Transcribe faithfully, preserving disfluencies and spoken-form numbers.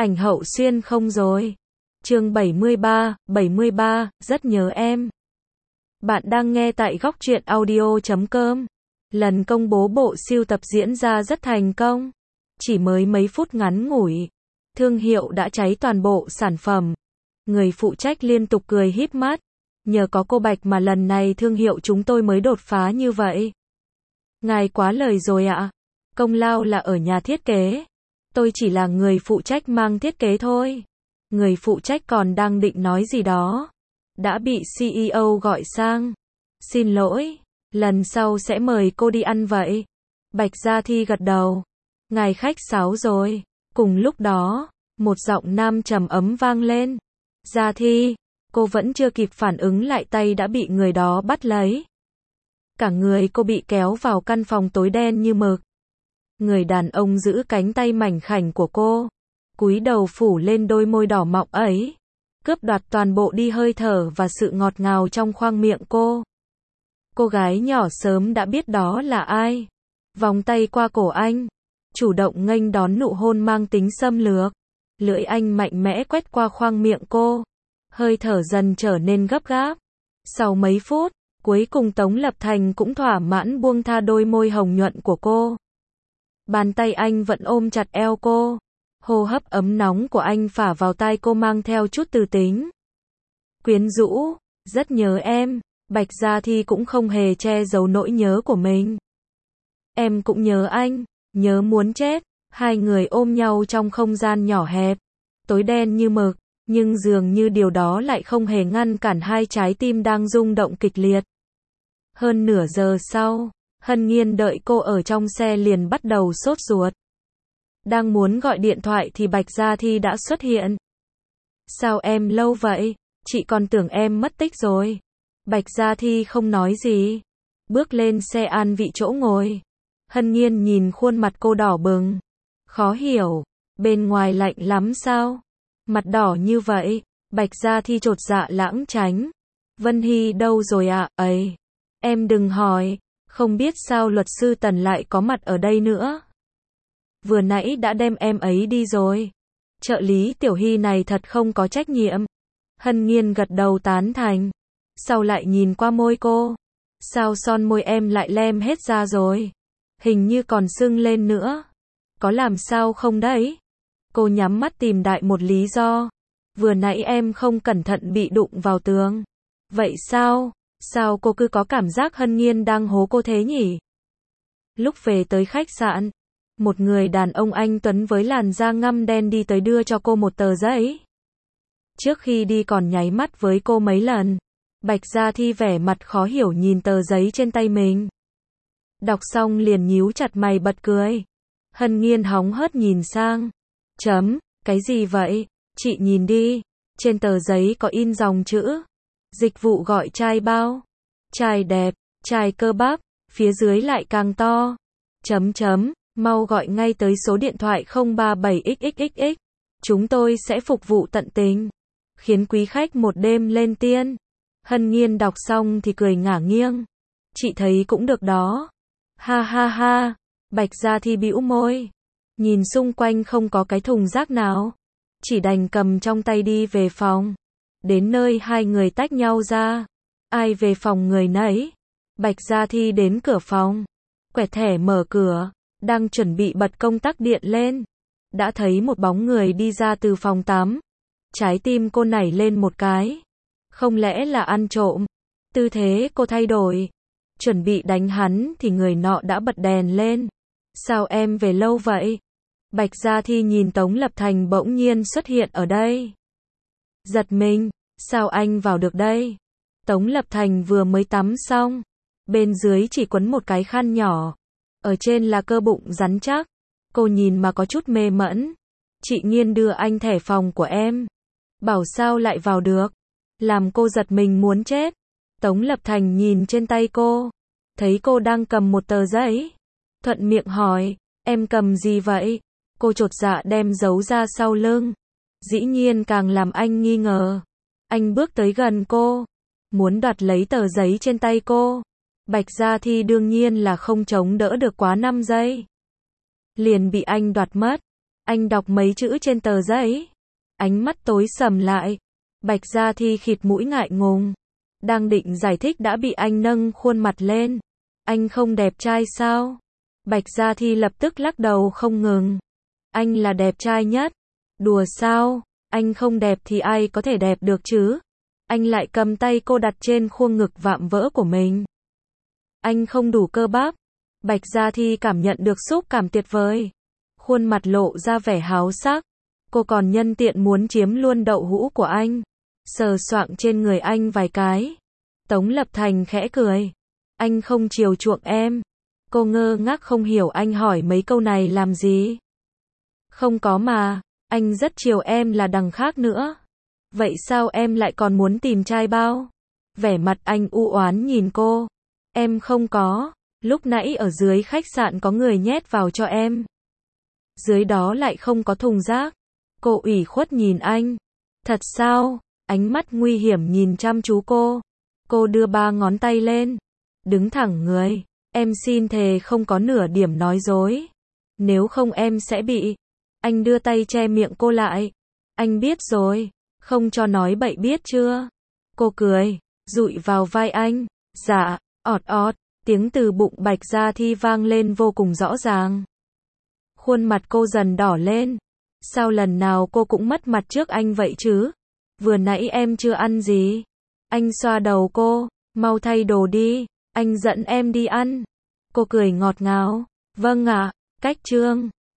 Ảnh Hậu Xuyên không rồi. Chương bảy mươi ba, bảy mươi ba, rất nhớ em. Bạn đang nghe tại góc truyện audio chấm com. Lần công bố bộ sưu tập diễn ra rất thành công. Chỉ mới mấy phút ngắn ngủi, thương hiệu đã cháy toàn bộ sản phẩm. Người phụ trách liên tục cười híp mắt. Nhờ có cô Bạch mà lần này thương hiệu chúng tôi mới đột phá như vậy. Ngài quá lời rồi ạ. Công lao là ở nhà thiết kế. Tôi chỉ là người phụ trách mang thiết kế thôi. Người phụ trách còn đang định nói gì đó. Đã bị xê e ô gọi sang. Xin lỗi, lần sau sẽ mời cô đi ăn vậy. Bạch Gia Thi gật đầu. Ngài khách sáo rồi. Cùng lúc đó, một giọng nam trầm ấm vang lên. Gia Thi, cô vẫn chưa kịp phản ứng lại tay đã bị người đó bắt lấy. Cả người cô bị kéo vào căn phòng tối đen như mực. Người đàn ông giữ cánh tay mảnh khảnh của cô, cúi đầu phủ lên đôi môi đỏ mọng ấy, cướp đoạt toàn bộ đi hơi thở và sự ngọt ngào trong khoang miệng cô. Cô gái nhỏ sớm đã biết đó là ai. Vòng tay qua cổ anh, chủ động nghênh đón nụ hôn mang tính xâm lược. Lưỡi anh mạnh mẽ quét qua khoang miệng cô. Hơi thở dần trở nên gấp gáp. Sau mấy phút, cuối cùng Tống Lập Thành cũng thỏa mãn buông tha đôi môi hồng nhuận của cô. Bàn tay anh vẫn ôm chặt eo cô. Hô hấp ấm nóng của anh phả vào tai cô mang theo chút từ tính. Quyến rũ, rất nhớ em. Bạch Gia Thi cũng không hề che giấu nỗi nhớ của mình. Em cũng nhớ anh, nhớ muốn chết. Hai người ôm nhau trong không gian nhỏ hẹp, tối đen như mực, nhưng dường như điều đó lại không hề ngăn cản hai trái tim đang rung động kịch liệt. Hơn nửa giờ sau, Hân Nhiên đợi cô ở trong xe liền bắt đầu sốt ruột. Đang muốn gọi điện thoại thì Bạch Gia Thi đã xuất hiện. Sao em lâu vậy? Chị còn tưởng em mất tích rồi. Bạch Gia Thi không nói gì. Bước lên xe an vị chỗ ngồi. Hân Nhiên nhìn khuôn mặt cô đỏ bừng. Khó hiểu. Bên ngoài lạnh lắm sao? Mặt đỏ như vậy. Bạch Gia Thi chột dạ lãng tránh. Vân Hy đâu rồi ạ? À? Ấy. Em đừng hỏi. Không biết sao luật sư Tần lại có mặt ở đây nữa. Vừa nãy đã đem em ấy đi rồi. Trợ lý Tiểu Hy này thật không có trách nhiệm. Hân Nhiên gật đầu tán thành. Sau lại nhìn qua môi cô. Sao son môi em lại lem hết ra rồi? Hình như còn sưng lên nữa. Có làm sao không đấy? Cô nhắm mắt tìm đại một lý do. Vừa nãy em không cẩn thận bị đụng vào tường. Vậy sao? Sao cô cứ có cảm giác Hân Nhiên đang hố cô thế nhỉ? Lúc về tới khách sạn, một người đàn ông anh tuấn với làn da ngăm đen đi tới đưa cho cô một tờ giấy. Trước khi đi còn nháy mắt với cô mấy lần. Bạch Gia Thi vẻ mặt khó hiểu nhìn tờ giấy trên tay mình. Đọc xong liền nhíu chặt mày bật cười. Hân Nhiên hóng hớt nhìn sang. Chấm, cái gì vậy? Chị nhìn đi. Trên tờ giấy có in dòng chữ. Dịch vụ gọi trai bao. Trai đẹp, trai cơ bắp. Phía dưới lại càng to. Chấm chấm, mau gọi ngay tới số điện thoại không ba bảy x x x x. Chúng tôi sẽ phục vụ tận tình. Khiến quý khách một đêm lên tiên. Hân Nhiên đọc xong thì cười ngả nghiêng. Chị thấy cũng được đó. Ha ha ha. Bạch Gia Thi bĩu môi. Nhìn xung quanh không có cái thùng rác nào. Chỉ đành cầm trong tay đi về phòng. Đến nơi hai người tách nhau ra. Ai về phòng người nấy. Bạch Gia Thi đến cửa phòng. Quẹt thẻ mở cửa. Đang chuẩn bị bật công tắc điện lên. Đã thấy một bóng người đi ra từ phòng tắm. Trái tim cô nảy lên một cái. Không lẽ là ăn trộm? Tư thế cô thay đổi. Chuẩn bị đánh hắn thì người nọ đã bật đèn lên. Sao em về lâu vậy? Bạch Gia Thi nhìn Tống Lập Thành bỗng nhiên xuất hiện ở đây. Giật mình, sao anh vào được đây? Tống Lập Thành vừa mới tắm xong. Bên dưới chỉ quấn một cái khăn nhỏ. Ở trên là cơ bụng rắn chắc. Cô nhìn mà có chút mê mẩn. Chị Nghiên đưa anh thẻ phòng của em. Bảo sao lại vào được? Làm cô giật mình muốn chết. Tống Lập Thành nhìn trên tay cô. Thấy cô đang cầm một tờ giấy. Thuận miệng hỏi, em cầm gì vậy? Cô chột dạ đem giấu ra sau lưng. Dĩ nhiên càng làm anh nghi ngờ. Anh bước tới gần cô. Muốn đoạt lấy tờ giấy trên tay cô. Bạch Gia Thi đương nhiên là không chống đỡ được quá năm giây. Liền bị anh đoạt mất. Anh đọc mấy chữ trên tờ giấy. Ánh mắt tối sầm lại. Bạch Gia Thi khịt mũi ngại ngùng. Đang định giải thích đã bị anh nâng khuôn mặt lên. Anh không đẹp trai sao? Bạch Gia Thi lập tức lắc đầu không ngừng. Anh là đẹp trai nhất. Đùa sao? Anh không đẹp thì ai có thể đẹp được chứ? Anh lại cầm tay cô đặt trên khuôn ngực vạm vỡ của mình. Anh không đủ cơ bắp. Bạch Gia Thi cảm nhận được xúc cảm tuyệt vời. Khuôn mặt lộ ra vẻ háo sắc. Cô còn nhân tiện muốn chiếm luôn đậu hũ của anh. Sờ soạng trên người anh vài cái. Tống Lập Thành khẽ cười. Anh không chiều chuộng em. Cô ngơ ngác không hiểu anh hỏi mấy câu này làm gì. Không có mà, anh rất chiều em là đằng khác nữa. Vậy sao em lại còn muốn tìm trai bao? Vẻ mặt anh u oán nhìn cô. Em không có, lúc nãy ở dưới khách sạn có người nhét vào cho em. Dưới đó lại không có thùng rác. Cô ủy khuất nhìn anh. Thật sao? Ánh mắt nguy hiểm nhìn chăm chú cô. Cô đưa ba ngón tay lên. Đứng thẳng người. Em xin thề không có nửa điểm nói dối. Nếu không em sẽ bị. Anh đưa tay che miệng cô lại. Anh biết rồi. Không cho nói bậy biết chưa? Cô cười. Dụi vào vai anh. Dạ. Ọt ọt. Tiếng từ bụng Bạch Gia Thi vang lên vô cùng rõ ràng. Khuôn mặt cô dần đỏ lên. Sao lần nào cô cũng mất mặt trước anh vậy chứ? Vừa nãy em chưa ăn gì. Anh xoa đầu cô. Mau thay đồ đi. Anh dẫn em đi ăn. Cô cười ngọt ngào. Vâng ạ. Cách chương